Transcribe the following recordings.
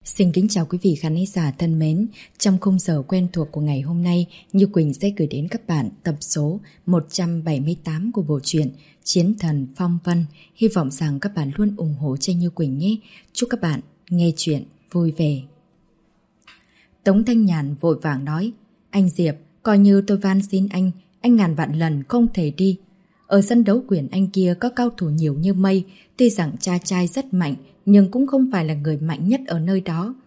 Xin kính chào quý vị khán giả thân mến. Trong khung giờ quen thuộc của ngày hôm nay, Như Quỳnh sẽ gửi đến các bạn tập số 178 của bộ truyện Chiến Thần Phong Vân. Hy vọng rằng các bạn luôn ủng hộ cho Như Quỳnh nhé. Chúc các bạn nghe chuyện vui vẻ. Tống Thanh Nhàn vội vàng nói: "Anh Diệp, coi như tôi van xin anh ngàn vạn lần không thể đi. Ở sân đấu quyền anh kia có cao thủ nhiều như mây, tuy rằng cha trai rất mạnh, nhưng cũng không phải là người mạnh nhất ở nơi đó.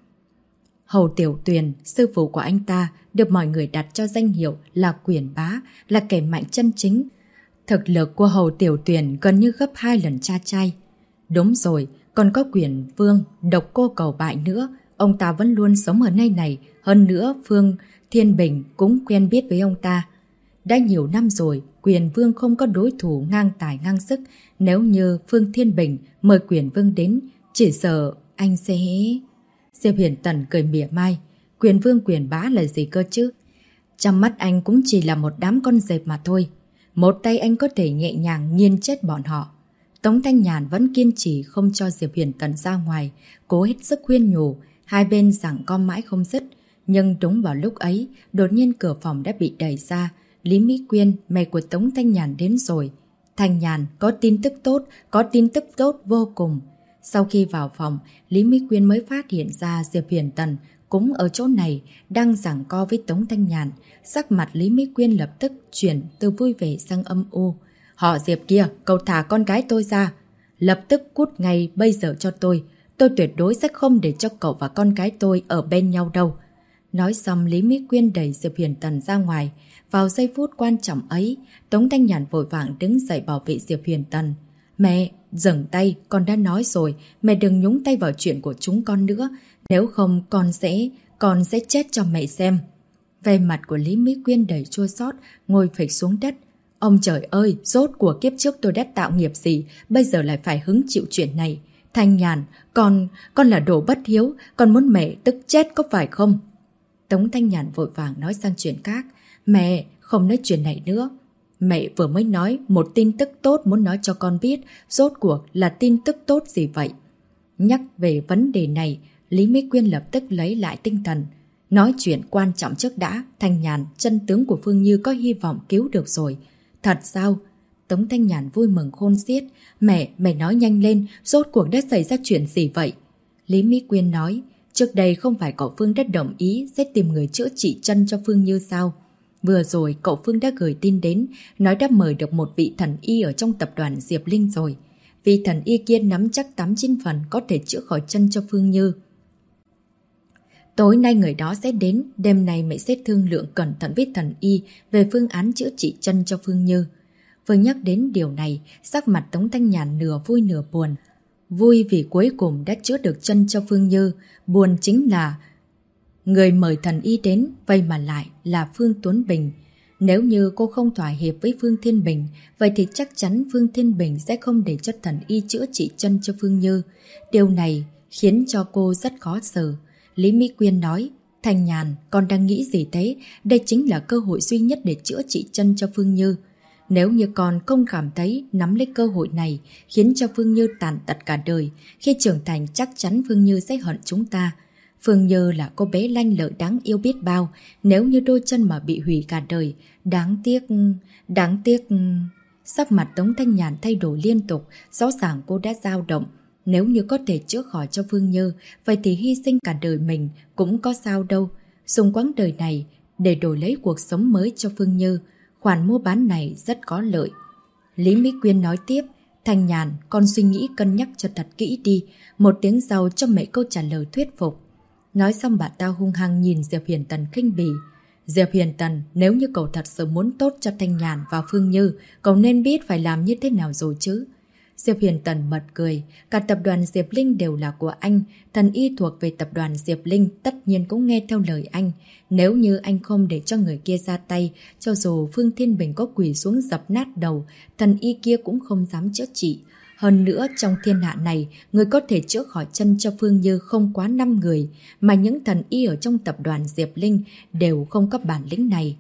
Hầu Tiểu Tuyền, sư phụ của anh ta, được mọi người đặt cho danh hiệu là quyền bá, là kẻ mạnh chân chính. Thực lực của Hầu Tiểu Tuyền gần như gấp 2 lần cha trai. Đúng rồi, còn có Quyền Vương, Độc Cô Cầu Bại nữa, ông ta vẫn luôn sống ở nơi này, hơn nữa Phương Thiên Bình cũng quen biết với ông ta. Đã nhiều năm rồi, Quyền Vương không có đối thủ ngang tài ngang sức, nếu như Phương Thiên Bình mời Quyền Vương đến, chỉ sợ anh sẽ..." Diệp Hiển Tần cười mỉa mai: "Quyền Vương quyền bá là gì cơ chứ? Trong mắt anh cũng chỉ là một đám con dẹp mà thôi. Một tay anh có thể nhẹ nhàng nghiền chết bọn họ." Tống Thanh Nhàn vẫn kiên trì không cho Diệp Hiển Tần ra ngoài, cố hết sức khuyên nhủ, hai bên giằng co mãi không dứt. Nhưng đúng vào lúc ấy, đột nhiên cửa phòng đã bị đẩy ra. Lý Mỹ Quyên, mẹ của Tống Thanh Nhàn đến rồi. "Thanh Nhàn, có tin tức tốt vô cùng." Sau khi vào phòng, Lý Mỹ Quyên mới phát hiện ra Diệp Hiển Tần cũng ở chỗ này, đang giằng co với Tống Thanh Nhàn. Sắc mặt Lý Mỹ Quyên lập tức chuyển từ vui vẻ sang âm u. "Họ Diệp kia, cậu thả con gái tôi ra. Lập tức cút ngay bây giờ cho tôi. Tôi tuyệt đối sẽ không để cho cậu và con gái tôi ở bên nhau đâu." Nói xong, Lý Mỹ Quyên đẩy Diệp Hiển Tần ra ngoài. Vào giây phút quan trọng ấy, Tống Thanh Nhàn vội vàng đứng dậy bảo vệ Diệp Hiển Tần. "Mẹ, dừng tay, con đã nói rồi, mẹ đừng nhúng tay vào chuyện của chúng con nữa, nếu không con sẽ chết cho mẹ xem." Về mặt của Lý Mỹ Quyên đầy chua xót, ngồi phịch xuống đất. "Ông trời ơi, rốt của kiếp trước tôi đã tạo nghiệp gì, bây giờ lại phải hứng chịu chuyện này. Thanh Nhàn, con là đồ bất hiếu, con muốn mẹ tức chết có phải không?" Tống Thanh Nhàn vội vàng nói sang chuyện khác. "Mẹ, không nói chuyện này nữa. Mẹ vừa mới nói một tin tức tốt muốn nói cho con biết, rốt cuộc là tin tức tốt gì vậy?" Nhắc về vấn đề này, Lý Mỹ Quyên lập tức lấy lại tinh thần. "Nói chuyện quan trọng trước đã, Thanh Nhàn, chân tướng của Phương Như có hy vọng cứu được rồi." "Thật sao?" Tống Thanh Nhàn vui mừng khôn xiết. Mẹ nói nhanh lên, rốt cuộc đã xảy ra chuyện gì vậy?" Lý Mỹ Quyên nói: "Trước đây không phải cậu Phương đã đồng ý sẽ tìm người chữa trị chân cho Phương Như sao? Vừa rồi cậu Phương đã gửi tin đến, nói đã mời được một vị thần y ở trong tập đoàn Diệp Linh rồi. Vị thần y kia nắm chắc 89 phần có thể chữa khỏi chân cho Phương Như. Tối nay người đó sẽ đến, đêm nay mẹ sẽ thương lượng cẩn thận với thần y về phương án chữa trị chân cho Phương Như." Vừa nhắc đến điều này, sắc mặt Tống Thanh Nhàn nửa vui nửa buồn. Vui vì cuối cùng đã chữa được chân cho Phương Như, buồn chính là người mời thần y đến, vậy mà lại là Phương Tuấn Bình. Nếu như cô không thỏa hiệp với Phương Thiên Bình, vậy thì chắc chắn Phương Thiên Bình sẽ không để cho thần y chữa trị chân cho Phương Như. Điều này khiến cho cô rất khó xử. Lý Mỹ Quyên nói: "Thanh Nhàn, con đang nghĩ gì thế? Đây chính là cơ hội duy nhất để chữa trị chân cho Phương Như. Nếu như con không cảm thấy nắm lấy cơ hội này khiến cho Phương Như tàn tật cả đời, khi trưởng thành chắc chắn Phương Như sẽ hận chúng ta. Phương Như là cô bé lanh lợi đáng yêu biết bao, nếu như đôi chân mà bị hủy cả đời, đáng tiếc." Sắc mặt Tống Thanh Nhàn thay đổi liên tục, rõ ràng cô đã dao động. Nếu như có thể chữa khỏi cho Phương Như, vậy thì hy sinh cả đời mình cũng có sao đâu. Dùng quãng đời này để đổi lấy cuộc sống mới cho Phương Như, khoản mua bán này rất có lợi. Lý Mỹ Quyên nói tiếp: "Thanh Nhàn, con suy nghĩ cân nhắc cho thật kỹ đi, một tiếng sau cho mẹ câu trả lời thuyết phục." Nói xong bà ta hung hăng nhìn Diệp Hiển Tần khinh bỉ. "Diệp Hiển Tần, nếu như cậu thật sự muốn tốt cho Thanh Nhàn và Phương Như, cậu nên biết phải làm như thế nào rồi chứ." Diệp Hiển Tần bật cười. Cả tập đoàn Diệp Linh đều là của anh. Thần y thuộc về tập đoàn Diệp Linh tất nhiên cũng nghe theo lời anh. Nếu như anh không để cho người kia ra tay, cho dù Phương Thiên Bình có quỳ xuống dập nát đầu, thần y kia cũng không dám chữa trị. Hơn nữa, trong thiên hạ này, người có thể chữa khỏi chân cho Phương Như không quá 5 người, mà những thần y ở trong tập đoàn Diệp Linh đều không có bản lĩnh này.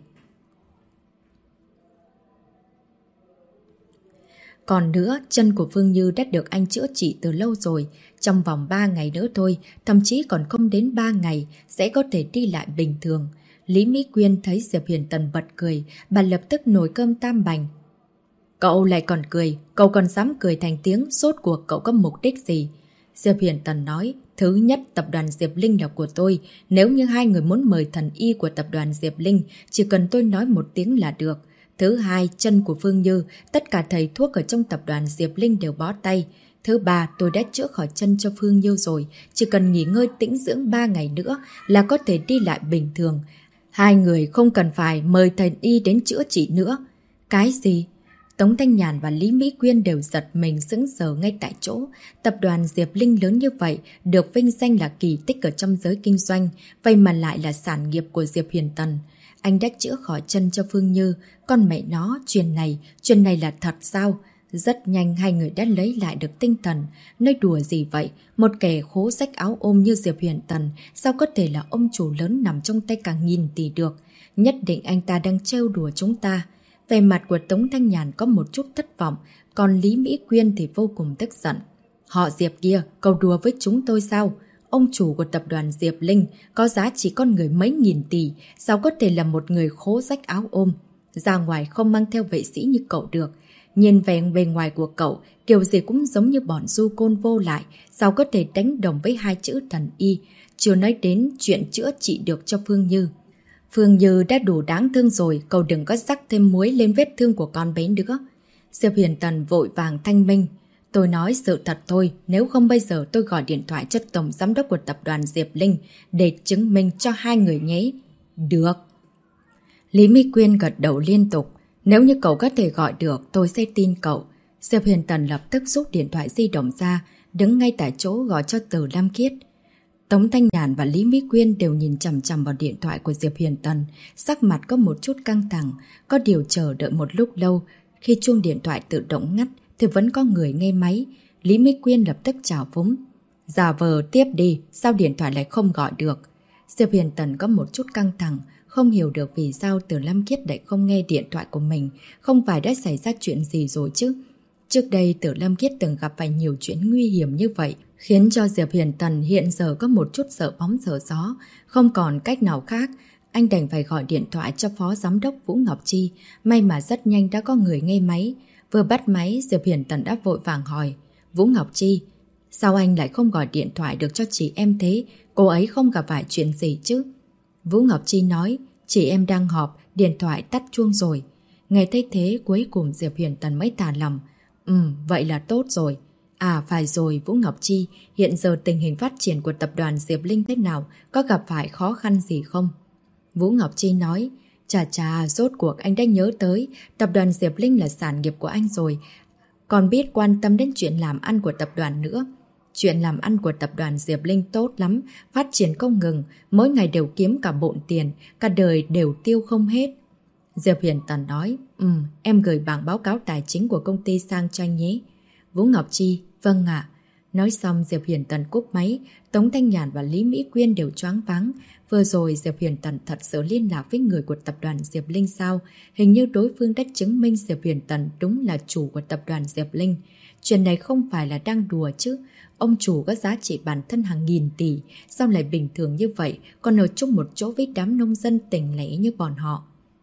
Còn nữa, chân của Phương Như đã được anh chữa trị từ lâu rồi, Trong vòng 3 ngày nữa thôi, thậm chí còn không đến 3 ngày, sẽ có thể đi lại bình thường. Lý Mỹ Quyên thấy Diệp Huyền Tần bật cười, bà lập tức nồi cơm tam bành. Cậu lại còn cười, cậu còn dám cười thành tiếng, rốt cuộc cậu có mục đích gì? Diệp Huyền Tần nói, thứ nhất, tập đoàn Diệp Linh là của tôi. Nếu như hai người muốn mời thần y của tập đoàn Diệp Linh, chỉ cần tôi nói một tiếng là được. Thứ hai, chân của Phương Như, tất cả thầy thuốc ở trong tập đoàn Diệp Linh đều bó tay. Thứ ba, tôi đã chữa khỏi chân cho Phương Như rồi, chỉ cần nghỉ ngơi tĩnh dưỡng 3 ngày nữa là có thể đi lại bình thường. Hai người không cần phải mời thần y đến chữa trị nữa. Cái gì? Tống Thanh Nhàn và Lý Mỹ Quyên đều giật mình sững sờ ngay tại chỗ. Tập đoàn Diệp Linh lớn như vậy, được vinh danh là kỳ tích ở trong giới kinh doanh, vậy mà lại là sản nghiệp của Diệp Huyền Tần. Anh đã chữa khỏi chân cho Phương Như, con mẹ nó, chuyện này là thật sao? Rất nhanh hai người đã lấy lại được tinh thần. Nói đùa gì vậy? Một kẻ khố rách áo ôm như Diệp Huyền Tần, sao có thể là ông chủ lớn nằm trong tay cả nghìn tỷ được? Nhất định anh ta đang trêu đùa chúng ta. Về mặt của Tống Thanh Nhàn có một chút thất vọng, còn Lý Mỹ Quyên thì vô cùng tức giận. Họ Diệp kia, câu đùa với chúng tôi sao? Ông chủ của tập đoàn Diệp Linh có giá trị con người mấy nghìn tỷ, sao có thể là một người khố rách áo ôm? Ra ngoài không mang theo vệ sĩ như cậu được. Nhìn về bề ngoài của cậu, kiểu gì cũng giống như bọn du côn vô lại, sao có thể đánh đồng với hai chữ thần y, chưa nói đến chuyện chữa trị được cho Phương Như. Phương Như đã đủ đáng thương rồi, cậu đừng có rắc thêm muối lên vết thương của con bé nữa. Diệp Huyền Tần vội vàng thanh minh. Tôi nói sự thật thôi, nếu không bây giờ tôi gọi điện thoại cho tổng giám đốc của tập đoàn Diệp Linh để chứng minh cho hai người nhé. Được. Lý Mỹ Quyên gật đầu liên tục. Nếu như cậu có thể gọi được, tôi sẽ tin cậu. Diệp Huyền Tần lập tức rút điện thoại di động ra, đứng ngay tại chỗ gọi cho Từ Lam Kiết. Tống Thanh Nhàn và Lý Mỹ Quyên đều nhìn chằm chằm vào điện thoại của Diệp Huyền Tần, sắc mặt có một chút căng thẳng, có điều chờ đợi một lúc lâu. Khi chuông điện thoại tự động ngắt thì vẫn có người nghe máy. Lý Mỹ Quyên lập tức chào phúng. Giả vờ tiếp đi, sao điện thoại lại không gọi được? Diệp Huyền Tần có một chút căng thẳng, không hiểu được vì sao Từ Lam Kiết lại không nghe điện thoại của mình, không phải đã xảy ra chuyện gì rồi chứ? Trước đây Từ Lam Kiết từng gặp phải nhiều chuyện nguy hiểm như vậy, khiến cho Diệp Huyền Tần hiện giờ có một chút sợ bóng sợ gió. Không còn cách nào khác, anh đành phải gọi điện thoại cho Phó Giám đốc Vũ Ngọc Chi. May mà rất nhanh đã có người nghe máy. Vừa bắt máy, Diệp Huyền Tần đã vội vàng hỏi. Vũ Ngọc Chi, sao anh lại không gọi điện thoại được cho chị em thế? Cô ấy không gặp phải chuyện gì chứ? Vũ Ngọc Chi nói, chị em đang họp, điện thoại tắt chuông rồi. Nghe thấy thế, cuối cùng Diệp Huyền Tần mới thả lòng. Vậy là tốt rồi. À phải rồi Vũ Ngọc Chi, hiện giờ tình hình phát triển của tập đoàn Diệp Linh thế nào, có gặp phải khó khăn gì không? Vũ Ngọc Chi nói, chà, rốt cuộc anh đã nhớ tới, tập đoàn Diệp Linh là sản nghiệp của anh rồi, còn biết quan tâm đến chuyện làm ăn của tập đoàn nữa. Chuyện làm ăn của tập đoàn Diệp Linh tốt lắm, phát triển không ngừng, mỗi ngày đều kiếm cả bộn tiền, cả đời đều tiêu không hết. Diệp Huyền Tần nói, em gửi bảng báo cáo tài chính của công ty sang cho anh nhé. Vũ Ngọc Chi, vâng ạ. Nói xong Diệp Huyền Tần cúp máy, Tống Thanh Nhàn và Lý Mỹ Quyên đều choáng váng. Vừa rồi Diệp Huyền Tần thật sự liên lạc với người của tập đoàn Diệp Linh sao? Hình như đối phương đã chứng minh Diệp Huyền Tần đúng là chủ của tập đoàn Diệp Linh. Chuyện này không phải là đang đùa chứ. Ông chủ có giá trị bản thân hàng nghìn tỷ, sao lại bình thường như vậy, còn ở chung một chỗ với đám nông dân tỉnh lẻ như bọn họ.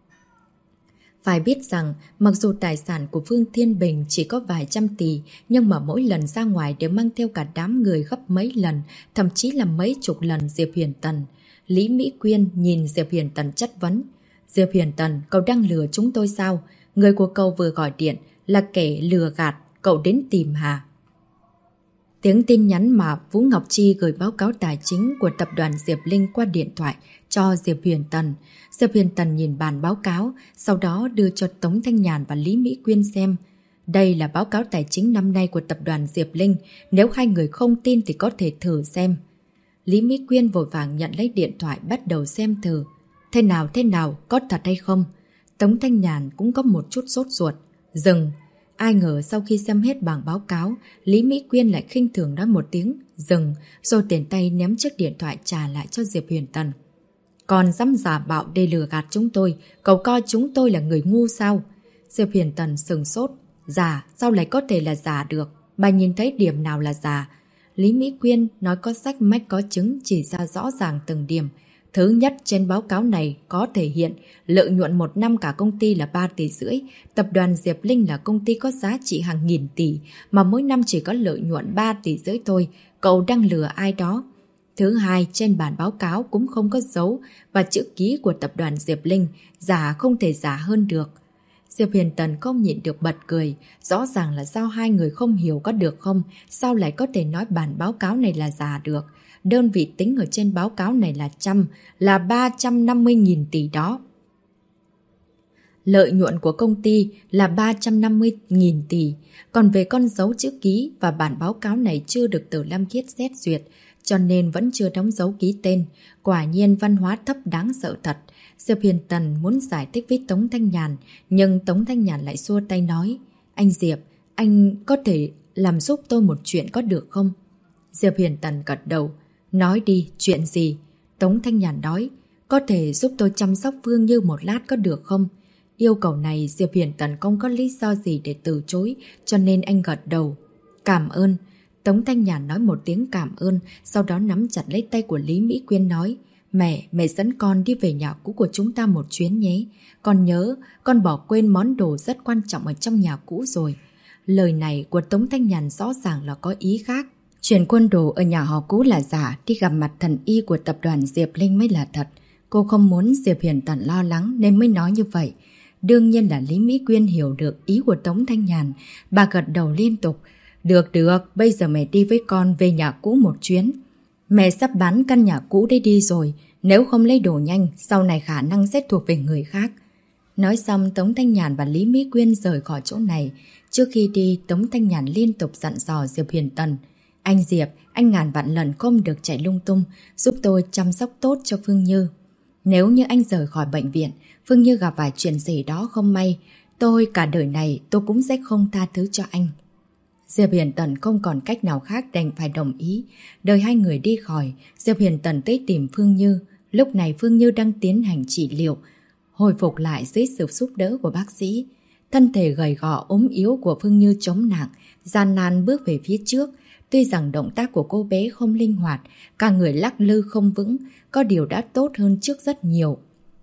Phải biết rằng, mặc dù tài sản của Phương Thiên Bình chỉ có vài trăm tỷ, nhưng mà mỗi lần ra ngoài đều mang theo cả đám người gấp mấy lần, thậm chí là mấy chục lần Diệp Huyền Tần. Lý Mỹ Quyên nhìn Diệp Huyền Tần chất vấn. Diệp Huyền Tần, cậu đang lừa chúng tôi sao? Người của cậu vừa gọi điện là kẻ lừa gạt, cậu đến tìm hả? Tiếng tin nhắn mà Vũ Ngọc Chi gửi báo cáo tài chính của tập đoàn Diệp Linh qua điện thoại cho Diệp Huyền Tần. Diệp Huyền Tần nhìn bản báo cáo, sau đó đưa cho Tống Thanh Nhàn và Lý Mỹ Quyên xem. Đây là báo cáo tài chính năm nay của tập đoàn Diệp Linh, nếu hai người không tin thì có thể thử xem. Lý Mỹ Quyên vội vàng nhận lấy điện thoại bắt đầu xem thử. Thế nào, có thật hay không? Tống Thanh Nhàn cũng có một chút sốt ruột. Dừng! Ai ngờ sau khi xem hết bảng báo cáo, Lý Mỹ Quyên lại khinh thường nói một tiếng, dừng, rồi tiền tay ném chiếc điện thoại trả lại cho Diệp Huyền Tần. Còn dám giả bạo để lừa gạt chúng tôi, cậu coi chúng tôi là người ngu sao? Diệp Huyền Tần sừng sốt, giả, sao lại có thể là giả được? Bà nhìn thấy điểm nào là giả? Lý Mỹ Quyên nói có sách mách có chứng, chỉ ra rõ ràng từng điểm. Thứ nhất, trên báo cáo này có thể hiện lợi nhuận một năm cả công ty là 3,5 tỷ. Tập đoàn Diệp Linh là công ty có giá trị hàng nghìn tỷ, mà mỗi năm chỉ có lợi nhuận 3,5 tỷ thôi. Cậu đang lừa ai đó? Thứ hai, trên bản báo cáo cũng không có dấu và chữ ký của tập đoàn Diệp Linh, giả không thể giả hơn được. Diệp Huyền Tần không nhịn được bật cười, rõ ràng là sao hai người không hiểu có được không, sao lại có thể nói bản báo cáo này là giả được. Đơn vị tính ở trên báo cáo này là 350.000 tỷ đó. Lợi nhuận của công ty là 350.000 tỷ, còn về con dấu chữ ký và bản báo cáo này chưa được Từ Lam Khiết xét duyệt, cho nên vẫn chưa đóng dấu ký tên. Quả nhiên văn hóa thấp đáng sợ thật. Diệp Huyền Tần muốn giải thích với Tống Thanh Nhàn, nhưng Tống Thanh Nhàn lại xua tay nói, anh Diệp, anh có thể làm giúp tôi một chuyện có được không? Diệp Huyền Tần gật đầu, nói đi, chuyện gì? Tống Thanh Nhàn nói, có thể giúp tôi chăm sóc Phương Như một lát có được không? Yêu cầu này Diệp Huyền Tần không có lý do gì để từ chối, cho nên anh gật đầu. Cảm ơn. Tống Thanh Nhàn nói một tiếng cảm ơn, sau đó nắm chặt lấy tay của Lý Mỹ Quyên nói, mẹ dẫn con đi về nhà cũ của chúng ta một chuyến nhé. Con nhớ, con bỏ quên món đồ rất quan trọng ở trong nhà cũ rồi. Lời này của Tống Thanh Nhàn rõ ràng là có ý khác. Chuyển quân đồ ở nhà họ cũ là giả, đi gặp mặt thần y của tập đoàn Diệp Linh mới là thật. Cô không muốn Diệp Huyền Tần lo lắng nên mới nói như vậy. Đương nhiên là Lý Mỹ Quyên hiểu được ý của Tống Thanh Nhàn. Bà gật đầu liên tục. Được, bây giờ mẹ đi với con về nhà cũ một chuyến. Mẹ sắp bán căn nhà cũ đấy đi rồi, nếu không lấy đồ nhanh, sau này khả năng sẽ thuộc về người khác. Nói xong, Tống Thanh Nhàn và Lý Mỹ Quyên rời khỏi chỗ này. Trước khi đi, Tống Thanh Nhàn liên tục dặn dò Diệp Huyền Tần. Anh Diệp, anh ngàn vạn lần không được chạy lung tung, giúp tôi chăm sóc tốt cho Phương Như. Nếu như anh rời khỏi bệnh viện, Phương Như gặp vài chuyện gì đó không may, cả đời này tôi cũng sẽ không tha thứ cho anh. Diệp Huyền Tần không còn cách nào khác đành phải đồng ý. Đợi hai người đi khỏi, Diệp Huyền Tần tới tìm Phương Như. Lúc này Phương Như đang tiến hành trị liệu, hồi phục lại dưới sự giúp đỡ của bác sĩ. Thân thể gầy gò ốm yếu của Phương Như chống nặng, gian nan bước về phía trước. Tuy rằng động tác của cô bé không linh hoạt, cả người lắc lư không vững, có điều đã tốt hơn trước rất nhiều.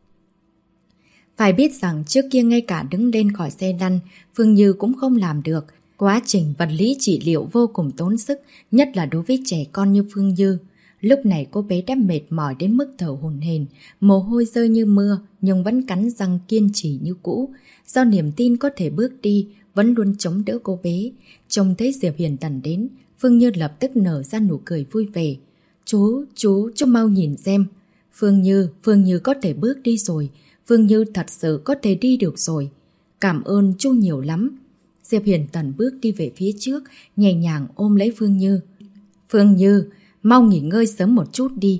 Phải biết rằng trước kia ngay cả đứng lên khỏi xe lăn, Phương Như cũng không làm được. Quá trình vật lý trị liệu vô cùng tốn sức, nhất là đối với trẻ con như Phương Như. Lúc này cô bé đã mệt mỏi đến mức thở hổn hển, mồ hôi rơi như mưa nhưng vẫn cắn răng kiên trì như cũ. Do niềm tin có thể bước đi, vẫn luôn chống đỡ cô bé. Trông thấy Diệp Huyền Tần đến, Phương Như lập tức nở ra nụ cười vui vẻ. Chú mau nhìn xem. Phương Như có thể bước đi rồi. Phương Như thật sự có thể đi được rồi. Cảm ơn chú nhiều lắm. Diệp Huyền Tần bước đi về phía trước, nhẹ nhàng ôm lấy Phương Như. Phương Như, mau nghỉ ngơi sớm một chút đi.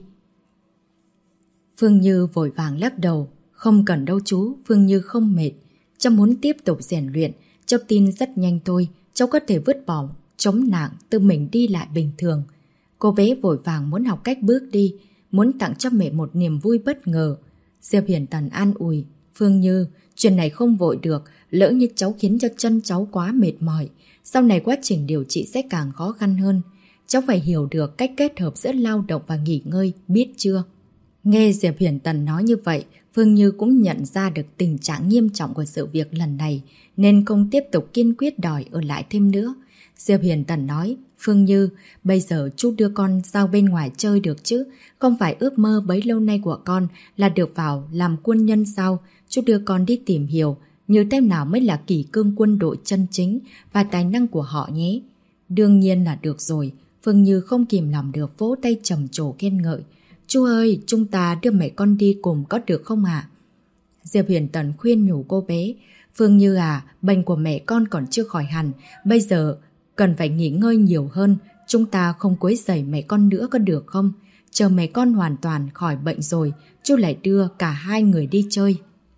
Phương Như vội vàng lắc đầu. Không cần đâu chú, Phương Như không mệt. Cháu muốn tiếp tục rèn luyện, cháu tin rất nhanh thôi, cháu có thể vứt bỏ chống nặng, tự mình đi lại bình thường. Cô bé vội vàng muốn học cách bước đi, muốn tặng cho mẹ một niềm vui bất ngờ. Diệp Huyền Tần an ủi. Phương Như, chuyện này không vội được, lỡ như cháu khiến cho chân cháu quá mệt mỏi, sau này quá trình điều trị sẽ càng khó khăn hơn. Cháu phải hiểu được cách kết hợp giữa lao động và nghỉ ngơi, biết chưa? Nghe Diệp Huyền Tần nói như vậy, Phương Như cũng nhận ra được tình trạng nghiêm trọng của sự việc lần này, nên không tiếp tục kiên quyết đòi ở lại thêm nữa. Diệp Huyền Tần nói, Phương Như, bây giờ chú đưa con ra bên ngoài chơi được chứ? Không phải ước mơ bấy lâu nay của con là được vào làm quân nhân sao? Chú đưa con đi tìm hiểu như thế nào mới là kỷ cương quân đội chân chính và tài năng của họ nhé. Đương nhiên là được rồi. Phương Như không kìm lòng được vỗ tay trầm trồ khen ngợi. Chú ơi, chúng ta đưa mẹ con đi cùng có được không ạ? Diệp Huyền Tần khuyên nhủ cô bé. Phương Như à, bệnh của mẹ con còn chưa khỏi hẳn, bây giờ cần phải nghỉ ngơi nhiều hơn. Chúng ta không quấy rầy mẹ con nữa có được không? Chờ mẹ con hoàn toàn khỏi bệnh rồi, chú lại đưa cả hai người đi chơi.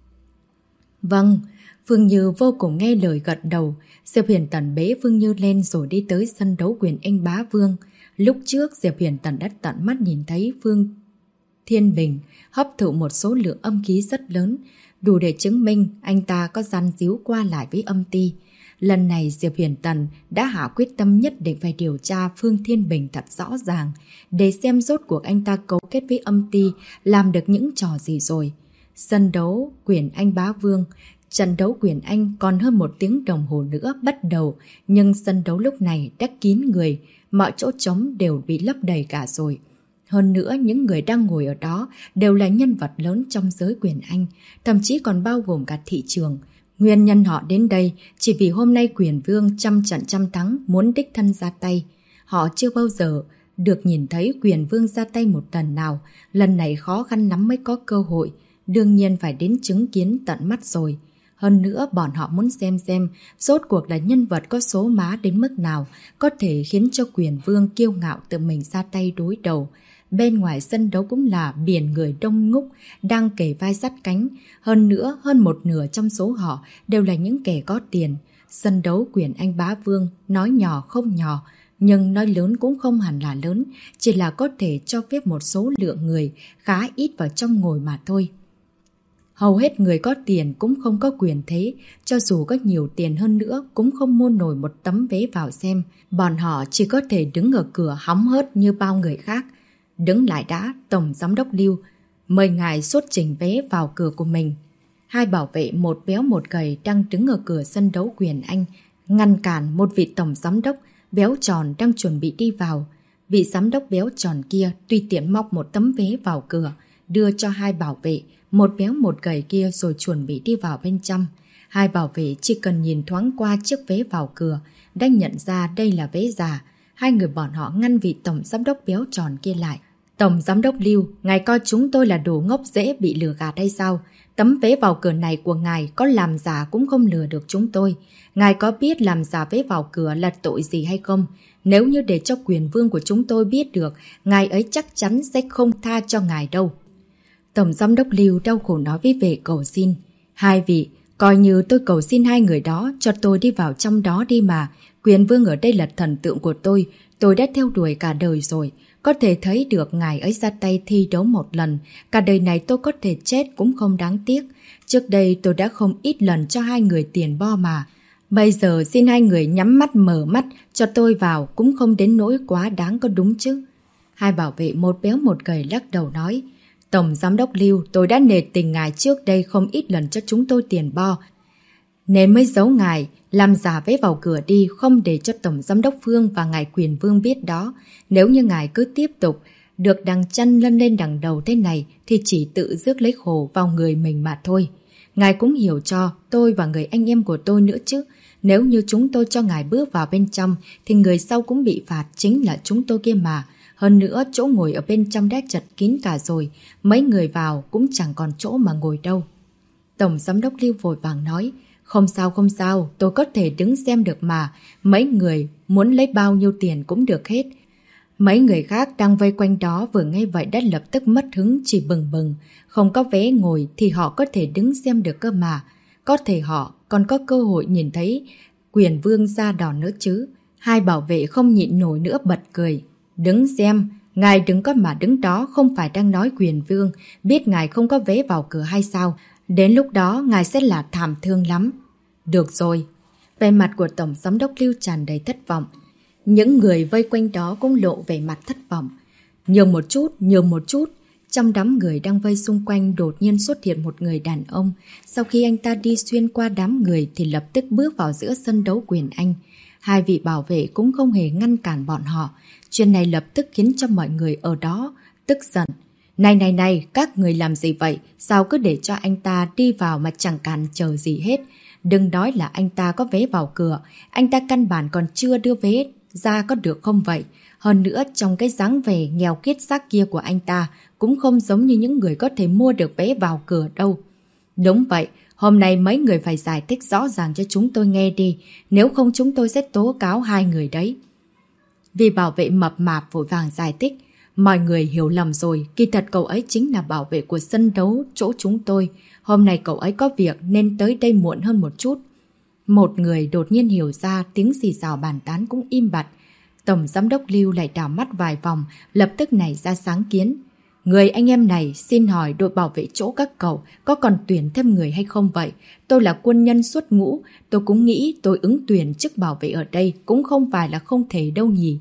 Vâng, Phương Như vô cùng nghe lời gật đầu. Diệp Huyền Tần bế Phương Như lên rồi đi tới sân đấu quyền anh Bá Vương. Lúc trước Diệp Huyền Tần đã tận mắt nhìn thấy Phương Thiên Bình hấp thụ một số lượng âm khí rất lớn, đủ để chứng minh anh ta có gian díu qua lại với âm ti. Lần này Diệp Huyền Tần đã hạ quyết tâm nhất định phải điều tra Phương Thiên Bình thật rõ ràng, để xem rốt cuộc anh ta cấu kết với âm ty làm được những trò gì rồi. Sân đấu Quyền Anh Bá Vương. Trận đấu Quyền Anh còn hơn 1 tiếng đồng hồ nữa bắt đầu, nhưng sân đấu lúc này đã kín người, mọi chỗ trống đều bị lấp đầy cả rồi. Hơn nữa, những người đang ngồi ở đó đều là nhân vật lớn trong giới Quyền Anh, thậm chí còn bao gồm cả thị trường. Nguyên nhân họ đến đây chỉ vì hôm nay Quyền Vương trăm trận trăm thắng muốn đích thân ra tay. Họ chưa bao giờ được nhìn thấy Quyền Vương ra tay một lần nào, lần này khó khăn lắm mới có cơ hội, đương nhiên phải đến chứng kiến tận mắt rồi. Hơn nữa bọn họ muốn xem rốt cuộc là nhân vật có số má đến mức nào có thể khiến cho Quyền Vương kiêu ngạo tự mình ra tay đối đầu. Bên ngoài sân đấu cũng là biển người đông ngúc đang kề vai sát cánh. Hơn nữa, hơn 1/2 trong số họ đều là những kẻ có tiền. Sân đấu Quyền Anh Bá Vương nói nhỏ không nhỏ, nhưng nói lớn cũng không hẳn là lớn, chỉ là có thể cho phép một số lượng người khá ít vào trong ngồi mà thôi. Hầu hết người có tiền cũng không có quyền thế, cho dù có nhiều tiền hơn nữa cũng không mua nổi một tấm vé vào xem. Bọn họ chỉ có thể đứng ở cửa hóng hớt như bao người khác. Đứng lại đã, Tổng Giám đốc Lưu, mời ngài xuất trình vé vào cửa của mình. Hai bảo vệ một béo một gầy đang đứng ở cửa sân đấu Quyền Anh, ngăn cản một vị Tổng Giám đốc béo tròn đang chuẩn bị đi vào. Vị giám đốc béo tròn kia tùy tiện móc một tấm vé vào cửa, đưa cho hai bảo vệ, một béo một gầy kia rồi chuẩn bị đi vào bên trong. Hai bảo vệ chỉ cần nhìn thoáng qua chiếc vé vào cửa, đã nhận ra đây là vé giả. Hai người bọn họ ngăn vị Tổng Giám đốc béo tròn kia lại. Tổng Giám đốc Lưu, ngài coi chúng tôi là đồ ngốc dễ bị lừa gạt hay sao? Tấm vé vào cửa này của ngài có làm giả cũng không lừa được chúng tôi. Ngài có biết làm giả vé vào cửa là tội gì hay không? Nếu như để cho Quyền Vương của chúng tôi biết được, ngài ấy chắc chắn sẽ không tha cho ngài đâu. Tổng Giám đốc Lưu đau khổ nói với vệ cầu xin. Hai vị, coi như tôi cầu xin hai người đó cho tôi đi vào trong đó đi mà. Quyền Vương ở đây là thần tượng của tôi đã theo đuổi cả đời rồi. Có thể thấy được ngài ấy ra tay thi đấu một lần, cả đời này tôi có thể chết cũng không đáng tiếc. Trước đây tôi đã không ít lần cho hai người tiền bo mà. Bây giờ xin hai người nhắm mắt mở mắt cho tôi vào cũng không đến nỗi quá đáng có đúng chứ. Hai bảo vệ một béo một gầy lắc đầu nói. Tổng Giám đốc Lưu, tôi đã nể tình ngài trước đây không ít lần cho chúng tôi tiền bo, nên mới giấu ngài, làm giả vé vào cửa đi, không để cho Tổng Giám đốc Phương và ngài Quyền Vương biết đó. Nếu như ngài cứ tiếp tục được đằng chân lân lên đằng đầu thế này thì chỉ tự rước lấy khổ vào người mình mà thôi. Ngài cũng hiểu cho tôi và người anh em của tôi nữa chứ. Nếu như chúng tôi cho ngài bước vào bên trong thì người sau cũng bị phạt, chính là chúng tôi kia mà. Hơn nữa chỗ ngồi ở bên trong đã chật kín cả rồi, mấy người vào cũng chẳng còn chỗ mà ngồi đâu. Tổng Giám đốc Lưu vội vàng nói. Không sao, tôi có thể đứng xem được mà. Mấy người muốn lấy bao nhiêu tiền cũng được hết. Mấy người khác đang vây quanh đó vừa nghe vậy đã lập tức mất hứng chỉ bừng bừng. Không có vé ngồi thì họ có thể đứng xem được cơ mà. Có thể họ còn có cơ hội nhìn thấy Quyền Vương da đỏ nữa chứ. Hai bảo vệ không nhịn nổi nữa bật cười. Đứng xem, ngài đừng có mà đứng đó, không phải đang nói Quyền Vương biết ngài không có vé vào cửa hay sao? Đến lúc đó ngài sẽ là thảm thương lắm. Được rồi. Vẻ mặt của Tổng Giám đốc Lưu tràn đầy thất vọng. Những người vây quanh đó cũng lộ vẻ mặt thất vọng. Nhường một chút. Trong đám người đang vây xung quanh đột nhiên xuất hiện một người đàn ông. Sau khi anh ta đi xuyên qua đám người thì lập tức bước vào giữa sân đấu Quyền Anh. Hai vị bảo vệ cũng không hề ngăn cản bọn họ. Chuyện này lập tức khiến cho mọi người ở đó tức giận. Này, các người làm gì vậy? Sao cứ để cho anh ta đi vào mà chẳng cản trở gì hết? Đừng nói là anh ta có vé vào cửa, anh ta căn bản còn chưa đưa vé ra có được không vậy? Hơn nữa trong cái dáng vẻ nghèo kiết xác kia của anh ta cũng không giống như những người có thể mua được vé vào cửa đâu. Đúng vậy, hôm nay mấy người phải giải thích rõ ràng cho chúng tôi nghe đi, nếu không chúng tôi sẽ tố cáo hai người đấy. Vì bảo vệ mập mạp vội vàng giải thích. Mọi người hiểu lầm rồi, kỳ thật cậu ấy chính là bảo vệ của sân đấu chỗ chúng tôi. Hôm nay cậu ấy có việc nên tới đây muộn hơn một chút. Một người đột nhiên hiểu ra, tiếng xì xào bàn tán cũng im bặt. Tổng Giám đốc Lưu lại đảo mắt vài vòng, lập tức nảy ra sáng kiến. Người anh em này xin hỏi đội bảo vệ chỗ các cậu có còn tuyển thêm người hay không vậy? Tôi là quân nhân xuất ngũ, tôi cũng nghĩ tôi ứng tuyển chức bảo vệ ở đây cũng không phải là không thể đâu nhỉ.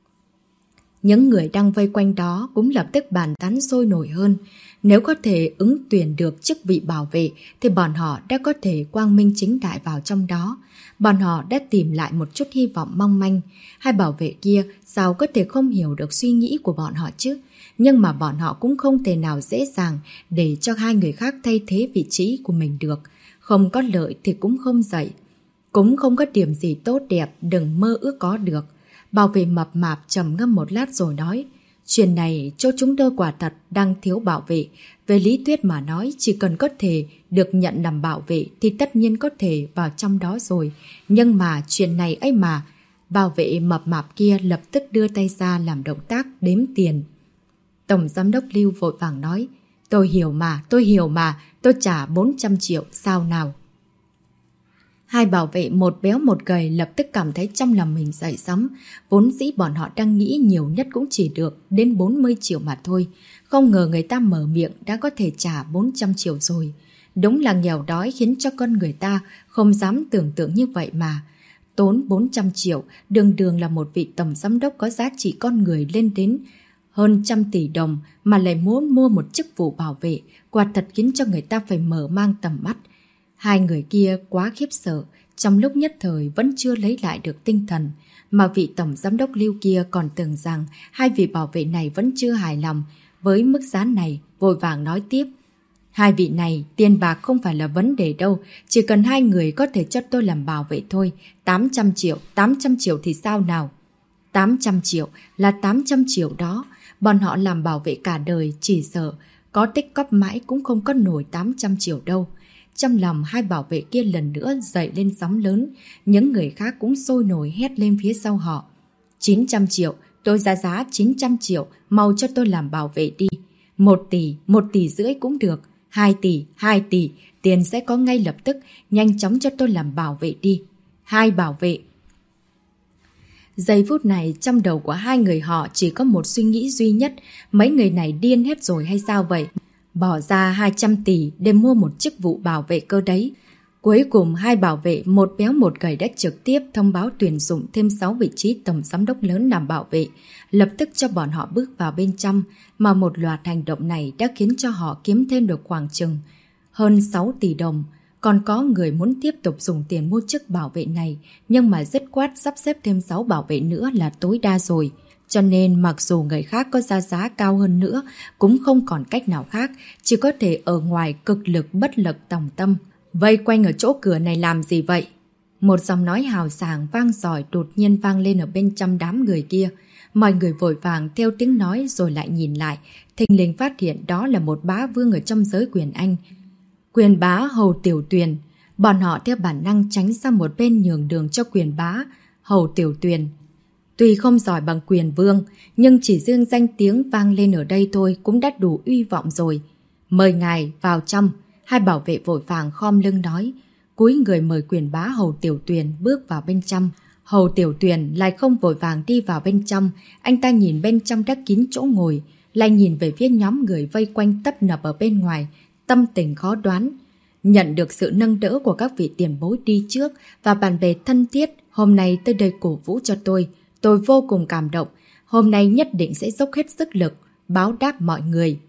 Những người đang vây quanh đó cũng lập tức bàn tán sôi nổi hơn. Nếu có thể ứng tuyển được chức vị bảo vệ thì bọn họ đã có thể quang minh chính đại vào trong đó. Bọn họ đã tìm lại một chút hy vọng mong manh. Hai bảo vệ kia sao có thể không hiểu được suy nghĩ của bọn họ chứ? Nhưng mà bọn họ cũng không thể nào dễ dàng để cho hai người khác thay thế vị trí của mình được. Không có lợi thì cũng không dậy. Cũng không có điểm gì tốt đẹp, đừng mơ ước có được. Bảo vệ mập mạp trầm ngâm một lát rồi nói, chuyện này chỗ chúng tôi quả thật đang thiếu bảo vệ. Về lý thuyết mà nói, chỉ cần có thể được nhận làm bảo vệ thì tất nhiên có thể vào trong đó rồi. Nhưng mà chuyện này ấy mà, bảo vệ mập mạp kia lập tức đưa tay ra làm động tác đếm tiền. Tổng giám đốc Lưu vội vàng nói, tôi hiểu mà, tôi trả 400 triệu, sao nào? Hai bảo vệ một béo một gầy lập tức cảm thấy trong lòng mình dậy sóng. Vốn dĩ bọn họ đang nghĩ nhiều nhất cũng chỉ được đến 40 triệu mà thôi. Không ngờ người ta mở miệng đã có thể trả 400 triệu rồi. Đúng là nghèo đói khiến cho con người ta không dám tưởng tượng như vậy mà. Tốn 400 triệu, đường đường là một vị tổng giám đốc có giá trị con người lên đến hơn 100 tỷ đồng mà lại muốn mua một chức vụ bảo vệ, quả thật khiến cho người ta phải mở mang tầm mắt. Hai người kia quá khiếp sợ, trong lúc nhất thời vẫn chưa lấy lại được tinh thần, mà vị tổng giám đốc Lưu kia còn tưởng rằng hai vị bảo vệ này vẫn chưa hài lòng với mức giá này, vội vàng nói tiếp. Hai vị này, tiền bạc không phải là vấn đề đâu, chỉ cần hai người có thể cho tôi làm bảo vệ thôi, 800 triệu thì sao nào? 800 triệu là 800 triệu đó, bọn họ làm bảo vệ cả đời chỉ sợ có tích cóp mãi cũng không có nổi 800 triệu đâu. Trong lòng hai bảo vệ kia lần nữa dậy lên sóng lớn, những người khác cũng sôi nổi hét lên phía sau họ. 900 triệu, tôi ra giá 900 triệu, mau cho tôi làm bảo vệ đi. 1 tỷ rưỡi cũng được. 2 tỷ, tiền sẽ có ngay lập tức, nhanh chóng cho tôi làm bảo vệ đi. Hai bảo vệ. Giây phút này trong đầu của hai người họ chỉ có một suy nghĩ duy nhất, mấy người này điên hết rồi hay sao vậy? Bỏ ra 200 tỷ để mua một chức vụ bảo vệ cơ đấy. Cuối cùng hai bảo vệ một béo một gầy đã trực tiếp thông báo tuyển dụng thêm 6 vị trí tổng giám đốc lớn làm bảo vệ, lập tức cho bọn họ bước vào bên trong, mà một loạt hành động này đã khiến cho họ kiếm thêm được khoảng chừng hơn 6 tỷ đồng. Còn có người muốn tiếp tục dùng tiền mua chức bảo vệ này, nhưng mà dứt khoát sắp xếp thêm 6 bảo vệ nữa là tối đa rồi. Cho nên mặc dù người khác có ra giá cao hơn nữa, cũng không còn cách nào khác, chỉ có thể ở ngoài cực lực bất lực tòng tâm. Vây quanh ở chỗ cửa này làm gì vậy? Một giọng nói hào sảng vang dội đột nhiên vang lên ở bên trong đám người kia. Mọi người vội vàng theo tiếng nói rồi lại nhìn lại, thình lình phát hiện đó là một bá vương ở trong giới quyền Anh. Quyền bá Hầu Tiểu Tuyền. Bọn họ theo bản năng tránh sang một bên nhường đường cho quyền bá Hầu Tiểu Tuyền. Tuy không giỏi bằng quyền vương, nhưng chỉ riêng danh tiếng vang lên ở đây thôi cũng đã đủ uy vọng rồi. Mời ngài vào trong. Hai bảo vệ vội vàng khom lưng nói. Cúi người mời quyền bá Hầu Tiểu Tuyền bước vào bên trong. Hầu Tiểu Tuyền lại không vội vàng đi vào bên trong. Anh ta nhìn bên trong đã kín chỗ ngồi, lại nhìn về phía nhóm người vây quanh tấp nập ở bên ngoài, tâm tình khó đoán. Nhận được sự nâng đỡ của các vị tiền bối đi trước và bạn bè thân thiết, hôm nay tới đây cổ vũ cho tôi vô cùng cảm động. Hôm nay nhất định sẽ dốc hết sức lực báo đáp mọi người.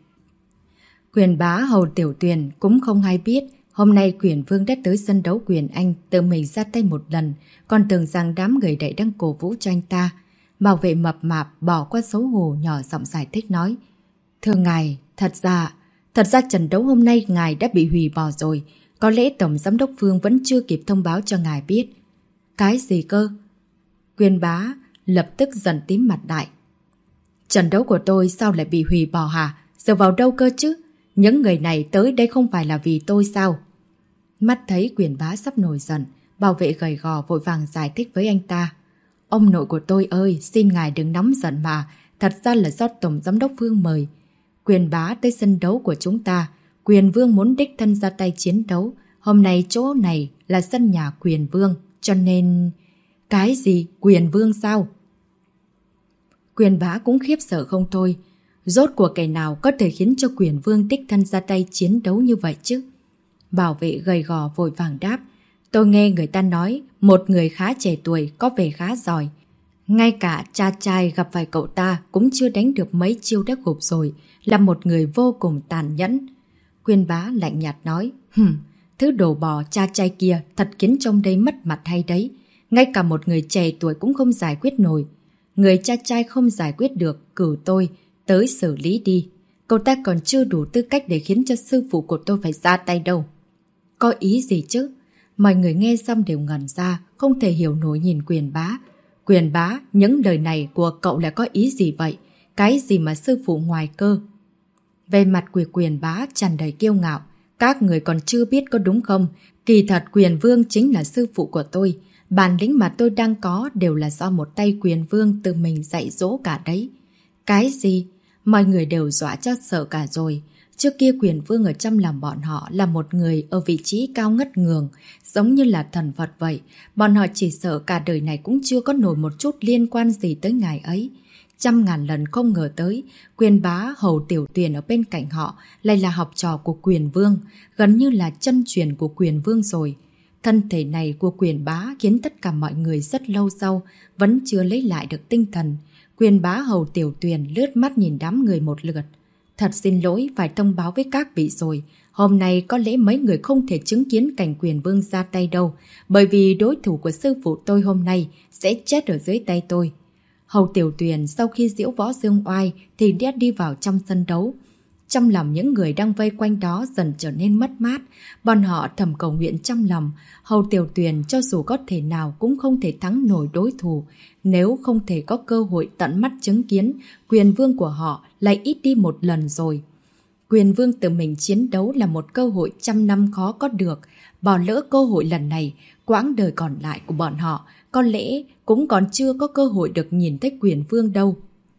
Quyền bá Hầu Tiểu Tuyền cũng không hay biết hôm nay quyền vương đã tới sân đấu quyền Anh tự mình ra tay một lần, còn tưởng rằng đám người đẩy đang cổ vũ cho anh ta. Bảo vệ mập mạp bỏ qua xấu hổ nhỏ giọng giải thích nói. Thưa ngài, thật ra trận đấu hôm nay ngài đã bị hủy bỏ rồi. Có lẽ Tổng Giám đốc Phương vẫn chưa kịp thông báo cho ngài biết. Cái gì cơ? Quyền bá lập tức dần tím mặt lại. Trận đấu của tôi sao lại bị hủy bỏ hả? Giờ vào đâu cơ chứ? Những người này tới đây không phải là vì tôi sao? Mắt thấy quyền bá sắp nổi giận, bảo vệ gầy gò vội vàng giải thích với anh ta. Ông nội của tôi ơi, xin ngài đừng nóng giận mà. Thật ra là do Tổng Giám đốc Phương mời. Quyền bá tới sân đấu của chúng ta. Quyền vương muốn đích thân ra tay chiến đấu. Hôm nay chỗ này là sân nhà quyền vương, cho nên... Cái gì? Quyền vương sao? Quyền bá cũng khiếp sợ không thôi. Rốt cuộc kẻ nào có thể khiến cho Quyền Vương đích thân ra tay chiến đấu như vậy chứ? Bảo vệ gầy gò vội vàng đáp. Tôi nghe người ta nói một người khá trẻ tuổi, có vẻ khá giỏi. Ngay cả cha trai gặp phải cậu ta cũng chưa đánh được mấy chiêu đã gục rồi, là một người vô cùng tàn nhẫn. Quyên Bá lạnh nhạt nói, thứ đồ bò cha trai kia thật khiến trong đây mất mặt hay đấy. Ngay cả một người trẻ tuổi cũng không giải quyết nổi. Người cha trai không giải quyết được, cử tôi tới xử lý đi. Cậu ta còn chưa đủ tư cách để khiến cho sư phụ của tôi phải ra tay đâu. Có ý gì chứ? Mọi người nghe xong đều ngẩn ra, không thể hiểu nổi nhìn Quyền Bá. Quyền Bá, những lời này của cậu là có ý gì vậy? Cái gì mà sư phụ ngoài cơ? Về mặt của Quyền Bá tràn đầy kiêu ngạo. Các người còn chưa biết có đúng không? Kỳ thật Quyền Vương chính là sư phụ của tôi. Bản lĩnh mà tôi đang có đều là do một tay Quyền Vương tự mình dạy dỗ cả đấy. Cái gì? Mọi người đều dọa cho sợ cả rồi. Trước kia Quyền Vương ở trong lòng bọn họ là một người ở vị trí cao ngất ngường, giống như là thần Phật vậy. Bọn họ chỉ sợ cả đời này cũng chưa có nổi một chút liên quan gì tới ngài ấy. Trăm ngàn lần không ngờ tới, Quyền Bá Hầu Tiểu Tuyền ở bên cạnh họ lại là học trò của Quyền Vương, gần như là chân truyền của Quyền Vương rồi. Thân thể này của Quyền Bá khiến tất cả mọi người rất lâu sau vẫn chưa lấy lại được tinh thần. Quyền Bá Hầu Tiểu Tuyền lướt mắt nhìn đám người một lượt. Thật xin lỗi phải thông báo với các vị rồi. Hôm nay có lẽ mấy người không thể chứng kiến cảnh Quyền Vương ra tay đâu, bởi vì đối thủ của sư phụ tôi hôm nay sẽ chết ở dưới tay tôi. Hầu Tiểu Tuyền sau khi diễu võ dương oai thì đã đi vào trong sân đấu. Trong lòng những người đang vây quanh đó dần trở nên mất mát. Bọn họ thầm cầu nguyện trong lòng, Hầu Tiểu Tuyền cho dù có thể nào cũng không thể thắng nổi đối thủ. Nếu không thể có cơ hội tận mắt chứng kiến, Quyền Vương của họ lại ít đi một lần rồi. Quyền Vương tự mình chiến đấu là một cơ hội trăm năm khó có được. Bỏ lỡ cơ hội lần này, quãng đời còn lại của bọn họ có lẽ cũng còn chưa có cơ hội được nhìn thấy Quyền Vương đâu.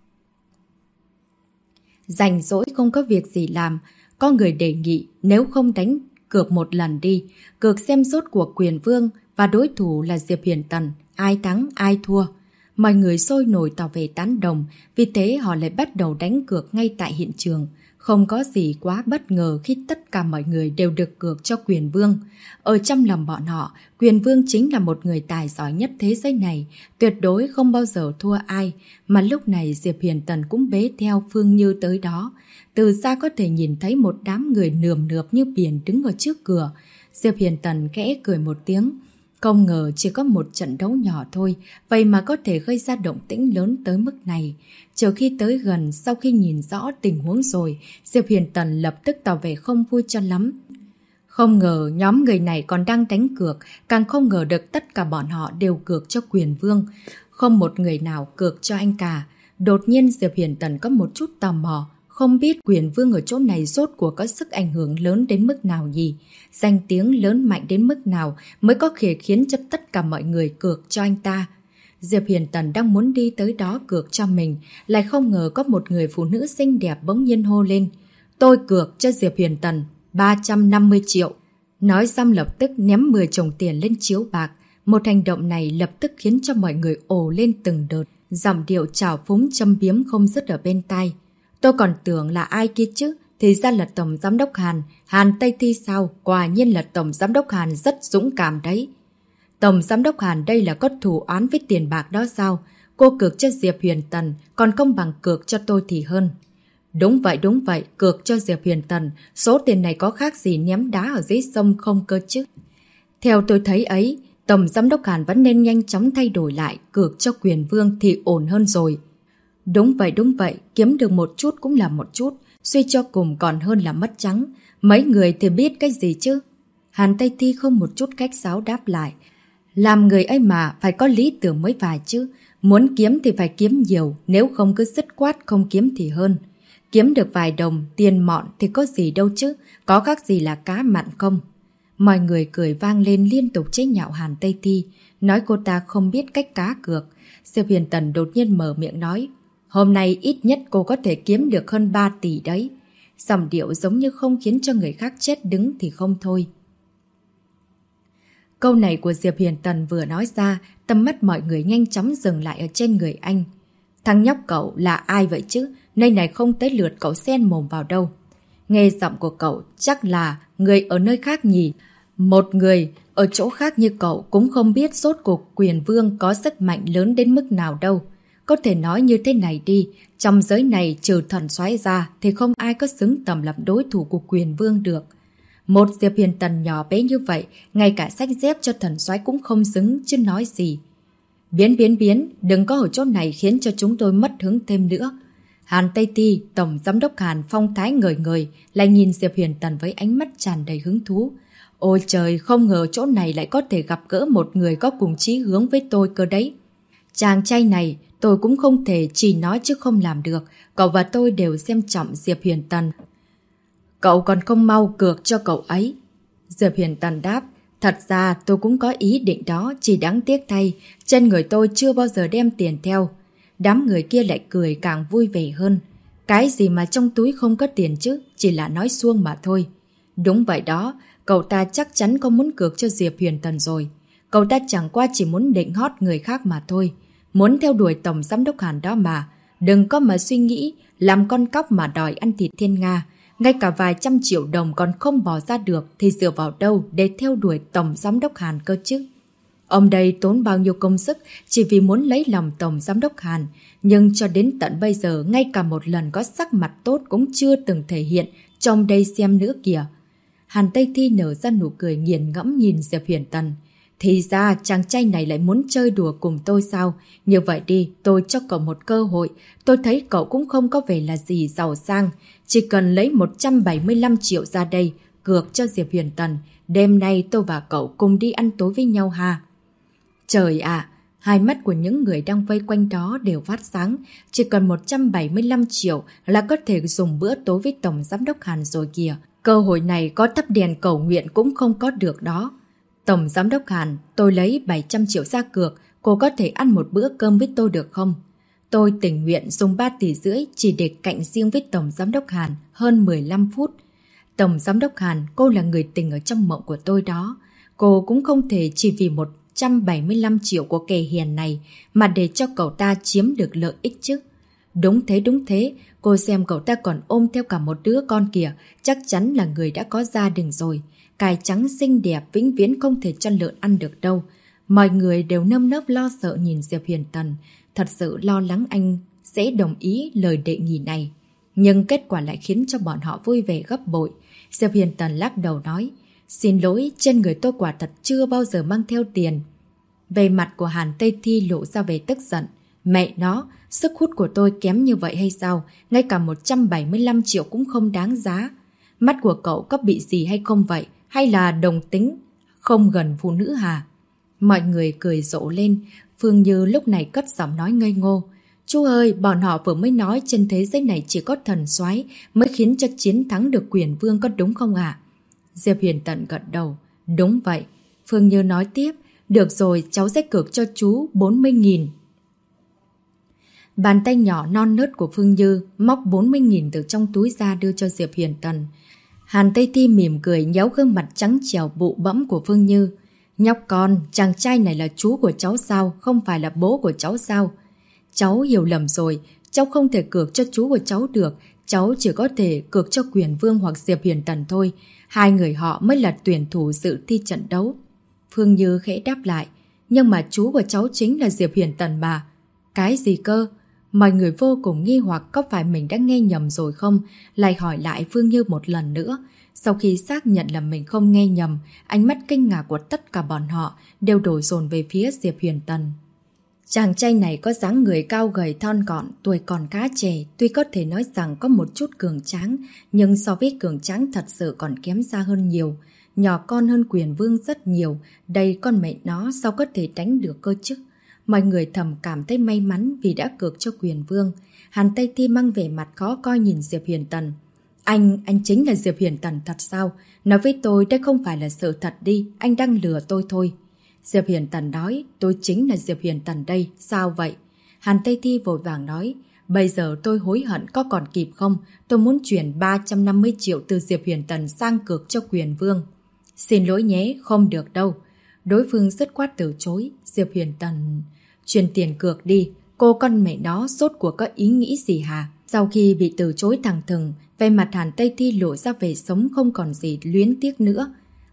Rảnh rỗi không có việc gì làm, có người đề nghị nếu không đánh cược một lần đi, cược xem rốt cuộc Quyền Vương và đối thủ là Diệp Huyền Tần, ai thắng ai thua. Mọi người sôi nổi tỏ vẻ tán đồng, vì thế họ lại bắt đầu đánh cược ngay tại hiện trường. Không có gì quá bất ngờ khi tất cả mọi người đều được cược cho Quyền Vương. Ở trong lòng bọn họ, Quyền Vương chính là một người tài giỏi nhất thế giới này, tuyệt đối không bao giờ thua ai. Mà lúc này Diệp Huyền Tần cũng bế theo Phương Như tới đó. Từ xa có thể nhìn thấy một đám người nườm nượp như biển đứng ở trước cửa. Diệp Huyền Tần khẽ cười một tiếng. Không ngờ chỉ có một trận đấu nhỏ thôi, vậy mà có thể gây ra động tĩnh lớn tới mức này. Chờ khi tới gần, sau khi nhìn rõ tình huống rồi, Diệp Huyền Tần lập tức tỏ vẻ không vui cho lắm. Không ngờ nhóm người này còn đang đánh cược, càng không ngờ được tất cả bọn họ đều cược cho Quyền Vương. Không một người nào cược cho anh cả. Đột nhiên Diệp Huyền Tần có một chút tò mò. Không biết Quyền Vương ở chỗ này rốt cuộc có sức ảnh hưởng lớn đến mức nào nhỉ? Danh tiếng lớn mạnh đến mức nào mới có thể khiến cho tất cả mọi người cược cho anh ta? Diệp Huyền Tần đang muốn đi tới đó cược cho mình, lại không ngờ có một người phụ nữ xinh đẹp bỗng nhiên hô lên. Tôi cược cho Diệp Huyền Tần 350 triệu. Nói xong lập tức ném 10 chồng tiền lên chiếu bạc. Một hành động này lập tức khiến cho mọi người ồ lên từng đợt. Giọng điệu trào phúng châm biếm không dứt ở bên tai. Tôi còn tưởng là ai kia chứ, thì ra là Tổng Giám đốc Hàn, Hàn Tây Thi sao, quả nhiên là Tổng Giám đốc Hàn rất dũng cảm đấy. Tổng Giám đốc Hàn đây là có thù oán với tiền bạc đó sao? Cô cược cho Diệp Huyền Tần, còn không bằng cược cho tôi thì hơn. Đúng vậy, cược cho Diệp Huyền Tần, số tiền này có khác gì ném đá ở dưới sông không cơ chứ? Theo tôi thấy ấy, Tổng Giám đốc Hàn vẫn nên nhanh chóng thay đổi lại, cược cho Quyền Vương thì ổn hơn rồi. Đúng vậy, kiếm được một chút cũng là một chút, suy cho cùng còn hơn là mất trắng. Mấy người thì biết cái gì chứ? Hàn Tây Thi không một chút cách sáo đáp lại. Làm người ấy mà phải có lý tưởng mới phải chứ. Muốn kiếm thì phải kiếm nhiều, nếu không cứ dứt khoát không kiếm thì hơn. Kiếm được vài đồng, tiền mọn thì có gì đâu chứ, có khác gì là cá mặn không? Mọi người cười vang lên liên tục chế nhạo Hàn Tây Thi, nói cô ta không biết cách cá cược. Diệp Huyền Tần đột nhiên mở miệng nói. Hôm nay ít nhất cô có thể kiếm được hơn 3 tỷ đấy. Giọng điệu giống như không khiến cho người khác chết đứng thì không thôi. Câu này của Diệp Huyền Tần vừa nói ra, tầm mắt mọi người nhanh chóng dừng lại ở trên người anh. Thằng nhóc cậu là ai vậy chứ? nơi này không tới lượt cậu xen mồm vào đâu. Nghe giọng của cậu chắc là người ở nơi khác nhỉ. Một người ở chỗ khác như cậu cũng không biết rốt cuộc Quyền Vương có sức mạnh lớn đến mức nào đâu. Có thể nói như thế này đi, trong giới này trừ thần soái ra thì không ai có xứng tầm làm đối thủ của Quyền Vương được. Một Diệp Huyền Tần nhỏ bé như vậy, ngay cả sách dép cho thần soái cũng không xứng chứ nói gì. Biến, đừng có ở chỗ này khiến cho chúng tôi mất hứng thêm nữa. Hàn Tây Ti, Tổng Giám đốc Hàn phong thái ngời ngời, lại nhìn Diệp Huyền Tần với ánh mắt tràn đầy hứng thú. Ôi trời, không ngờ chỗ này lại có thể gặp gỡ một người có cùng chí hướng với tôi cơ đấy. Chàng trai này, tôi cũng không thể chỉ nói chứ không làm được. Cậu và tôi đều xem trọng Diệp Huyền Tần. Cậu còn không mau cược cho cậu ấy. Diệp Huyền Tần đáp, thật ra tôi cũng có ý định đó, chỉ đáng tiếc thay, trên người tôi chưa bao giờ đem tiền theo. Đám người kia lại cười càng vui vẻ hơn. Cái gì mà trong túi không có tiền chứ, chỉ là nói suông mà thôi. Đúng vậy đó, cậu ta chắc chắn có muốn cược cho Diệp Huyền Tần rồi. Cậu ta chẳng qua chỉ muốn định hót người khác mà thôi. Muốn theo đuổi Tổng Giám đốc Hàn đó mà. Đừng có mà suy nghĩ, làm con cóc mà đòi ăn thịt thiên nga. Ngay cả vài trăm triệu đồng còn không bỏ ra được thì dựa vào đâu để theo đuổi Tổng Giám đốc Hàn cơ chứ? Ông đây tốn bao nhiêu công sức chỉ vì muốn lấy lòng Tổng Giám đốc Hàn, nhưng cho đến tận bây giờ ngay cả một lần có sắc mặt tốt cũng chưa từng thể hiện trong đây xem nữa kìa. Hàn Tây Thi nở ra nụ cười nghiền ngẫm nhìn Diệp Huyền Tần. Thì ra chàng trai này lại muốn chơi đùa cùng tôi sao? Như vậy đi, tôi cho cậu một cơ hội. Tôi thấy cậu cũng không có vẻ là gì giàu sang. Chỉ cần lấy 175 triệu ra đây, cược cho Diệp Huyền Tần. Đêm nay tôi và cậu cùng đi ăn tối với nhau ha. Trời ạ! Hai mắt của những người đang vây quanh đó đều phát sáng. Chỉ cần 175 triệu là có thể dùng bữa tối với Tổng Giám đốc Hàn rồi kìa. Cơ hội này có thắp đèn cầu nguyện cũng không có được đó. Tổng Giám đốc Hàn, tôi lấy 700 triệu ra cược, cô có thể ăn một bữa cơm với tôi được không? Tôi tình nguyện dùng 3,5 tỷ chỉ để cạnh riêng với Tổng Giám đốc Hàn hơn 15 phút. Tổng Giám đốc Hàn, cô là người tình ở trong mộng của tôi đó. Cô cũng không thể chỉ vì 175 triệu của kẻ hiền này mà để cho cậu ta chiếm được lợi ích chứ. Đúng thế, cô xem cậu ta còn ôm theo cả một đứa con kìa, chắc chắn là người đã có gia đình rồi. Cải trắng xinh đẹp vĩnh viễn không thể cho lợn ăn được đâu. Mọi người đều nơm nớp lo sợ nhìn Diệp Huyền Tần, thật sự lo lắng anh sẽ đồng ý lời đề nghị này. Nhưng kết quả lại khiến cho bọn họ vui vẻ gấp bội. Diệp Huyền Tần lắc đầu nói, xin lỗi, trên người tôi quả thật chưa bao giờ mang theo tiền. Về mặt của Hàn Tây Thi lộ ra vẻ tức giận. Mẹ nó, sức hút của tôi kém như vậy hay sao? Ngay cả 175 triệu cũng không đáng giá. Mắt của cậu có bị gì hay không vậy? Hay là đồng tính không gần phụ nữ hả? Mọi người cười rộ lên. Phương Như lúc này cất giọng nói ngây ngô. Chú ơi, bọn họ vừa mới nói trên thế giới này chỉ có thần soái mới khiến cho chiến thắng được Quyền Vương, có đúng không ạ? Diệp Huyền Tần gật đầu. Đúng vậy. Phương Như nói tiếp. Được rồi, cháu sẽ cược cho chú 40.000. Bàn tay nhỏ non nớt của Phương Như móc 40.000 từ trong túi ra đưa cho Diệp Huyền Tần. Hàn Tây Thi mỉm cười nhéo gương mặt trắng trẻo bụ bẫm của Phương Như. Nhóc con, chàng trai này là chú của cháu sao, không phải là bố của cháu sao? Cháu hiểu lầm rồi, cháu không thể cược cho chú của cháu được, cháu chỉ có thể cược cho Quyền Vương hoặc Diệp Huyền Tần thôi. Hai người họ mới là tuyển thủ dự thi trận đấu. Phương Như khẽ đáp lại, nhưng mà chú của cháu chính là Diệp Huyền Tần mà. Cái gì cơ? Mọi người vô cùng nghi hoặc có phải mình đã nghe nhầm rồi không, lại hỏi lại Phương Như một lần nữa. Sau khi xác nhận là mình không nghe nhầm, ánh mắt kinh ngạc của tất cả bọn họ đều đổ dồn về phía Diệp Huyền Tần. Chàng trai này có dáng người cao gầy thon gọn, tuổi còn khá trẻ, tuy có thể nói rằng có một chút cường tráng, nhưng so với cường tráng thật sự còn kém xa hơn nhiều. Nhỏ con hơn Quyền Vương rất nhiều, đây con mẹ nó sao có thể đánh được cơ chứ? Mọi người thầm cảm thấy may mắn vì đã cược cho Quyền Vương. Hàn Tây Thi mang vẻ mặt khó coi nhìn Diệp Huyền Tần. Anh chính là Diệp Huyền Tần thật sao? Nói với tôi đây không phải là sự thật đi, anh đang lừa tôi thôi. Diệp Huyền Tần nói, tôi chính là Diệp Huyền Tần đây, sao vậy? Hàn Tây Thi vội vàng nói, bây giờ tôi hối hận có còn kịp không? Tôi muốn chuyển 350 triệu từ Diệp Huyền Tần sang cược cho Quyền Vương. Xin lỗi nhé, không được đâu. Đối phương dứt khoát từ chối. Diệp Huyền Tần, chuyển tiền cược đi, cô con mẹ nó rốt cuộc có ý nghĩ gì hả? Sau khi bị từ chối thẳng thừng, vẻ mặt Hàn Tây Thi lộ ra vẻ sống không còn gì luyến tiếc nữa.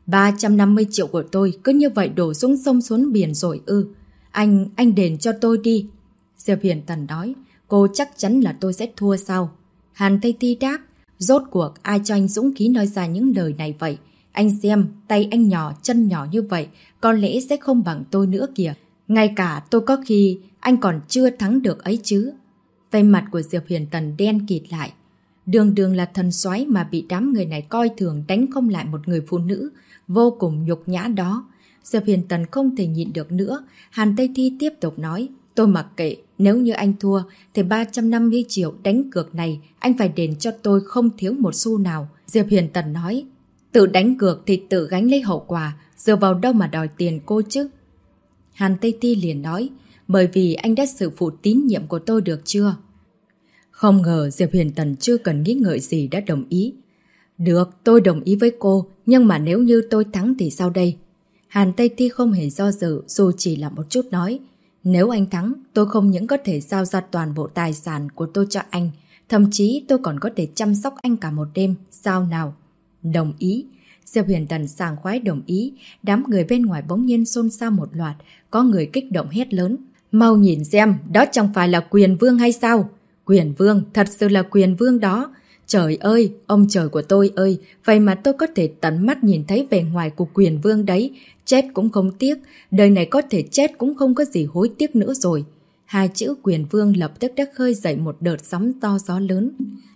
350 triệu của tôi cứ như vậy đổ xuống sông xuống biển rồi ư? Anh đền cho tôi đi. Diệp Huyền Tần nói, cô chắc chắn là tôi sẽ thua sao? Hàn Tây Thi đáp, rốt cuộc ai cho anh dũng khí nói ra những lời này vậy? Anh xem, tay anh nhỏ, chân nhỏ như vậy, có lẽ sẽ không bằng tôi nữa kìa. Ngay cả tôi có khi anh còn chưa thắng được ấy chứ. Vẻ mặt của Diệp Huyền Tần đen kịt lại. Đường đường là thần soái mà bị đám người này coi thường đánh không lại một người phụ nữ, vô cùng nhục nhã đó. Diệp Huyền Tần không thể nhịn được nữa. Hàn Tây Thi tiếp tục nói, tôi mặc kệ, nếu như anh thua thì 350 triệu đánh cược này anh phải đền cho tôi không thiếu một xu nào. Diệp Huyền Tần nói, tự đánh cược thì tự gánh lấy hậu quả, dựa vào đâu mà đòi tiền cô chứ? Hàn Tây Thi liền nói, bởi vì anh đã sự phụ tín nhiệm của tôi được chưa? Không ngờ Diệp Huyền Tần chưa cần nghĩ ngợi gì đã đồng ý. Được, tôi đồng ý với cô, nhưng mà nếu như tôi thắng thì sao đây? Hàn Tây Thi không hề do dự, dù chỉ là một chút nói. Nếu anh thắng, tôi không những có thể giao ra toàn bộ tài sản của tôi cho anh, thậm chí tôi còn có thể chăm sóc anh cả một đêm, sao nào? Đồng ý. Diệp Huyền Tần sảng khoái đồng ý, đám người bên ngoài bỗng nhiên xôn xao một loạt, có người kích động hét lớn. Mau nhìn xem, đó chẳng phải là Quyền Vương hay sao? Quyền Vương, thật sự là Quyền Vương đó. Trời ơi, ông trời của tôi ơi, vậy mà tôi có thể tận mắt nhìn thấy vẻ ngoài của Quyền Vương đấy. Chết cũng không tiếc, đời này có thể chết cũng không có gì hối tiếc nữa rồi. Hai chữ Quyền Vương lập tức đã khơi dậy một đợt sóng to gió lớn.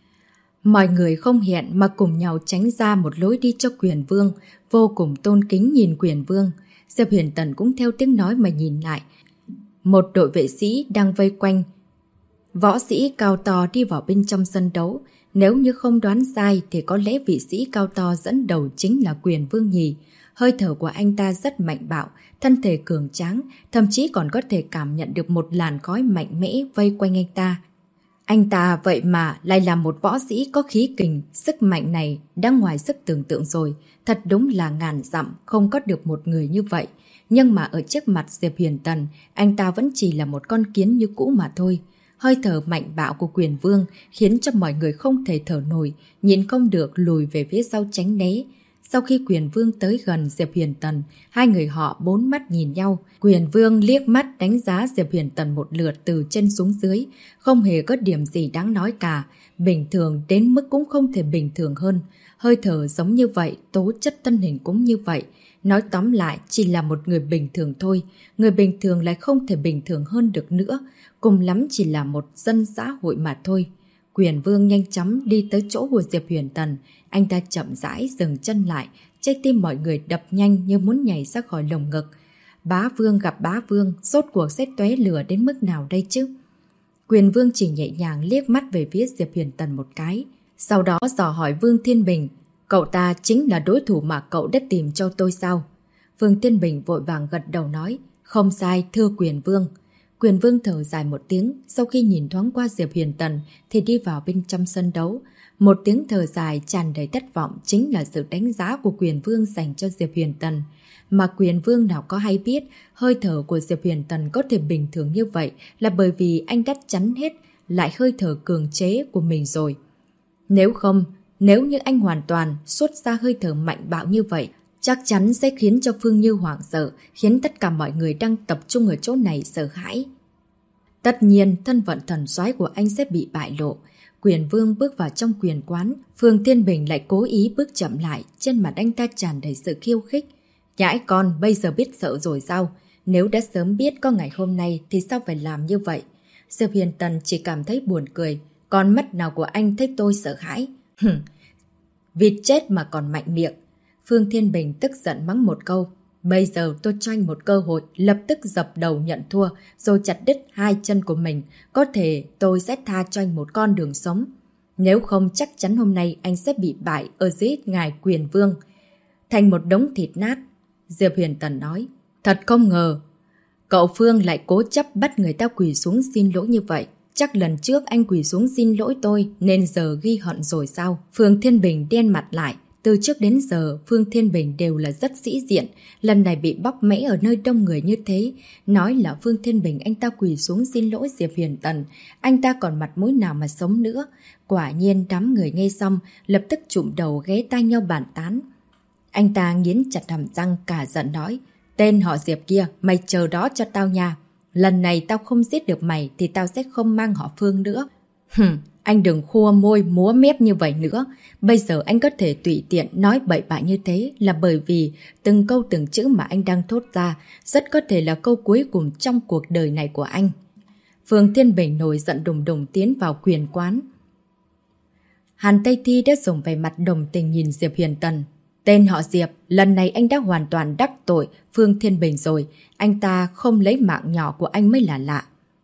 Mọi người không hẹn mà cùng nhau tránh ra một lối đi cho Quyền Vương, vô cùng tôn kính nhìn Quyền Vương. Diệp Huyền Tần cũng theo tiếng nói mà nhìn lại. Một đội vệ sĩ đang vây quanh. Võ sĩ cao to đi vào bên trong sân đấu. Nếu như không đoán sai thì có lẽ vị sĩ cao to dẫn đầu chính là Quyền Vương nhỉ. Hơi thở của anh ta rất mạnh bạo, thân thể cường tráng, thậm chí còn có thể cảm nhận được một làn khói mạnh mẽ vây quanh anh ta. Anh ta vậy mà lại là một võ sĩ có khí kình, sức mạnh này đã ngoài sức tưởng tượng rồi. Thật đúng là ngàn dặm không có được một người như vậy. Nhưng mà ở trước mặt Diệp Huyền Tần, anh ta vẫn chỉ là một con kiến như cũ mà thôi. Hơi thở mạnh bạo của Quyền Vương khiến cho mọi người không thể thở nổi, nhịn không được lùi về phía sau tránh né. Sau khi Quyền Vương tới gần Diệp Huyền Tần, hai người họ bốn mắt nhìn nhau. Quyền Vương liếc mắt đánh giá Diệp Huyền Tần một lượt từ trên xuống dưới, không hề có điểm gì đáng nói cả. Bình thường đến mức cũng không thể bình thường hơn. Hơi thở giống như vậy, tố chất thân hình cũng như vậy. Nói tóm lại, chỉ là một người bình thường thôi. Người bình thường lại không thể bình thường hơn được nữa. Cùng lắm chỉ là một dân xã hội mà thôi. Quyền Vương nhanh chóng đi tới chỗ của Diệp Huyền Tần. Anh ta chậm rãi dừng chân lại. Trái tim mọi người đập nhanh như muốn nhảy ra khỏi lồng ngực. Bá Vương gặp Bá Vương, rốt cuộc sẽ tóe lửa đến mức nào đây chứ? Quyền Vương chỉ nhẹ nhàng liếc mắt về phía Diệp Huyền Tần một cái. Sau đó dò hỏi Vương Thiên Bình, cậu ta chính là đối thủ mà cậu đã tìm cho tôi sao? Vương Thiên Bình vội vàng gật đầu nói, không sai thưa Quyền Vương. Quyền Vương thở dài một tiếng, sau khi nhìn thoáng qua Diệp Huyền Tần thì đi vào bên trong sân đấu. Một tiếng thở dài tràn đầy thất vọng chính là sự đánh giá của Quyền Vương dành cho Diệp Huyền Tần. Mà Quyền Vương nào có hay biết, hơi thở của Diệp Huyền Tần có thể bình thường như vậy là bởi vì anh đã chắn hết lại hơi thở cường chế của mình rồi. Nếu không, nếu như anh hoàn toàn xuất ra hơi thở mạnh bạo như vậy, chắc chắn sẽ khiến cho Phương Như hoảng sợ, khiến tất cả mọi người đang tập trung ở chỗ này sợ hãi. Tất nhiên, thân phận thần soái của anh sẽ bị bại lộ. Quyền Vương bước vào trong quyền quán, Phương Thiên Bình lại cố ý bước chậm lại, trên mặt anh ta tràn đầy sự khiêu khích. Nhãi con, bây giờ biết sợ rồi sao? Nếu đã sớm biết có ngày hôm nay thì sao phải làm như vậy? Diệp Huyền Tần chỉ cảm thấy buồn cười. Con mắt nào của anh thấy tôi sợ hãi? Vịt chết mà còn mạnh miệng. Phương Thiên Bình tức giận mắng một câu. Bây giờ tôi cho anh một cơ hội, lập tức dập đầu nhận thua, rồi chặt đứt hai chân của mình. Có thể tôi sẽ tha cho anh một con đường sống. Nếu không chắc chắn hôm nay anh sẽ bị bại ở dưới ngài Quyền Vương, thành một đống thịt nát. Diệp Huyền Tần nói, thật không ngờ cậu Phương lại cố chấp bắt người ta quỳ xuống xin lỗi như vậy. Chắc lần trước anh quỳ xuống xin lỗi tôi nên giờ ghi hận rồi sao? Phương Thiên Bình đen mặt lại, Từ trước đến giờ, Phương Thiên Bình đều là rất sĩ diện, lần này bị bóc mẽ ở nơi đông người như thế. Nói là Phương Thiên Bình anh ta quỳ xuống xin lỗi Diệp Huyền Tần, anh ta còn mặt mũi nào mà sống nữa. Quả nhiên đám người nghe xong, lập tức chụm đầu ghé tai nhau bàn tán. Anh ta nghiến chặt hàm răng cả giận nói, tên họ Diệp kia, mày chờ đó cho tao nha. Lần này tao không giết được mày thì tao sẽ không mang họ Phương nữa. Anh đừng khua môi múa mép như vậy nữa. Bây giờ anh có thể tùy tiện nói bậy bạ như thế là bởi vì từng câu từng chữ mà anh đang thốt ra rất có thể là câu cuối cùng trong cuộc đời này của anh. Phương Thiên Bình nổi giận đùng đùng tiến vào quyền quán. Hàn Tây Thi đã dùng vẻ mặt đồng tình nhìn Diệp Huyền Tần. Tên họ Diệp, lần này anh đã hoàn toàn đắc tội Phương Thiên Bình rồi. Anh ta không lấy mạng nhỏ của anh mới là lạ.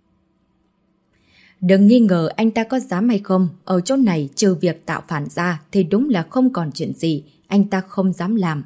Đừng nghi ngờ anh ta có dám hay không. Ở chỗ này trừ việc tạo phản ra thì đúng là không còn chuyện gì anh ta không dám làm.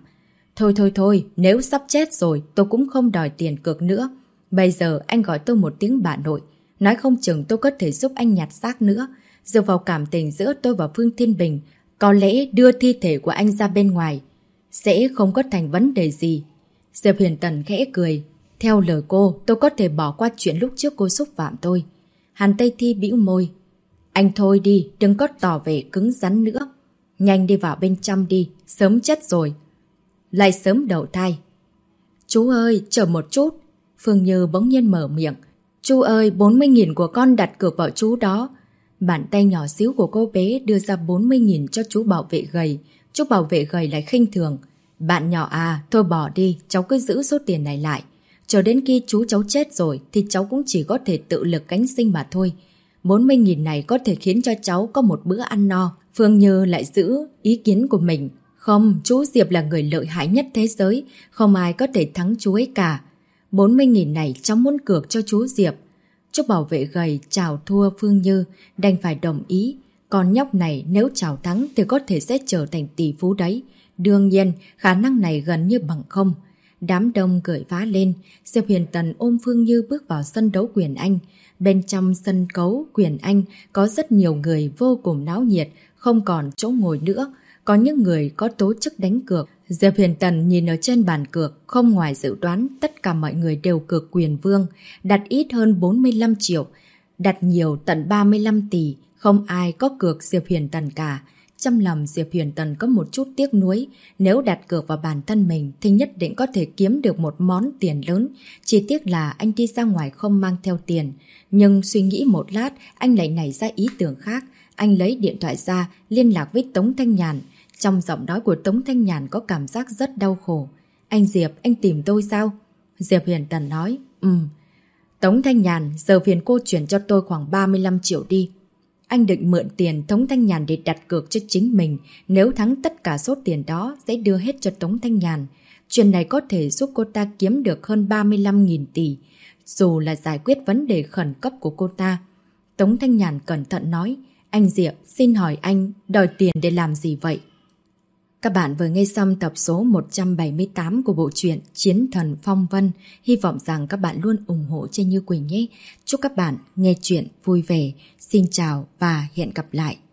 Thôi, nếu sắp chết rồi tôi cũng không đòi tiền cược nữa. Bây giờ anh gọi tôi một tiếng bà nội. Nói không chừng tôi có thể giúp anh nhặt xác nữa. Dựa vào cảm tình giữa tôi và Phương Thiên Bình, có lẽ đưa thi thể của anh ra bên ngoài sẽ không có thành vấn đề gì. Diệp Huyền Tần khẽ cười. Theo lời cô, tôi có thể bỏ qua chuyện lúc trước cô xúc phạm tôi. Hàn Tây Thi bĩu môi. Anh thôi đi, đừng có tỏ vẻ cứng rắn nữa. Nhanh đi vào bên trong đi, sớm chết rồi. Lại sớm đậu thai. Chú ơi, chờ một chút. Phương Như bỗng nhiên mở miệng. Chú ơi, 40.000 của con đặt cược vào chú đó. Bàn tay nhỏ xíu của cô bé đưa ra 40.000 cho chú bảo vệ gầy. Chú bảo vệ gầy lại khinh thường. Bạn nhỏ à, thôi bỏ đi, cháu cứ giữ số tiền này lại. Chờ đến khi chú cháu chết rồi thì cháu cũng chỉ có thể tự lực cánh sinh mà thôi. 40.000 này có thể khiến cho cháu có một bữa ăn no. Phương Như lại giữ ý kiến của mình. Không, chú Diệp là người lợi hại nhất thế giới. Không ai có thể thắng chú ấy cả. 40.000 này cháu muốn cược cho chú Diệp. Chú bảo vệ gầy chào thua Phương Như, đành phải đồng ý. Con nhóc này nếu chào thắng thì có thể sẽ trở thành tỷ phú đấy. Đương nhiên, khả năng này gần như bằng không. Đám đông cười phá lên, Diệp Huyền Tần ôm Phương Như bước vào sân đấu quyền Anh. Bên trong sân cấu quyền Anh có rất nhiều người vô cùng náo nhiệt, không còn chỗ ngồi nữa. Có những người có tố chức đánh cược. Diệp Huyền Tần nhìn ở trên bàn cược, không ngoài dự đoán tất cả mọi người đều cược quyền vương, đặt ít hơn 45 triệu, đặt nhiều tận 35 tỷ, không ai có cược Diệp Huyền Tần cả. Trong lòng Diệp Huyền Tần có một chút tiếc nuối, nếu đặt cược vào bản thân mình thì nhất định có thể kiếm được một món tiền lớn, chỉ tiếc là anh đi ra ngoài không mang theo tiền. Nhưng suy nghĩ một lát, anh lại nảy ra ý tưởng khác, anh lấy điện thoại ra liên lạc với Tống Thanh Nhàn. Trong giọng nói của Tống Thanh Nhàn có cảm giác rất đau khổ. Anh Diệp, anh tìm tôi sao? Diệp Huyền Tần nói, Tống Thanh Nhàn, giờ phiền cô chuyển cho tôi khoảng 35 triệu đi. Anh định mượn tiền Tống Thanh Nhàn để đặt cược cho chính mình. Nếu thắng tất cả số tiền đó sẽ đưa hết cho Tống Thanh Nhàn. Chuyện này có thể giúp cô ta kiếm được hơn 35.000 tỷ. Dù là giải quyết vấn đề khẩn cấp của cô ta. Tống Thanh Nhàn cẩn thận nói, anh Diệp, xin hỏi anh đòi tiền để làm gì vậy? Các bạn vừa nghe xong tập số 178 của bộ truyện Chiến Thần Phong Vân. Hy vọng rằng các bạn luôn ủng hộ Như Quỳnh nhé. Chúc các bạn nghe chuyện vui vẻ. Xin chào và hẹn gặp lại.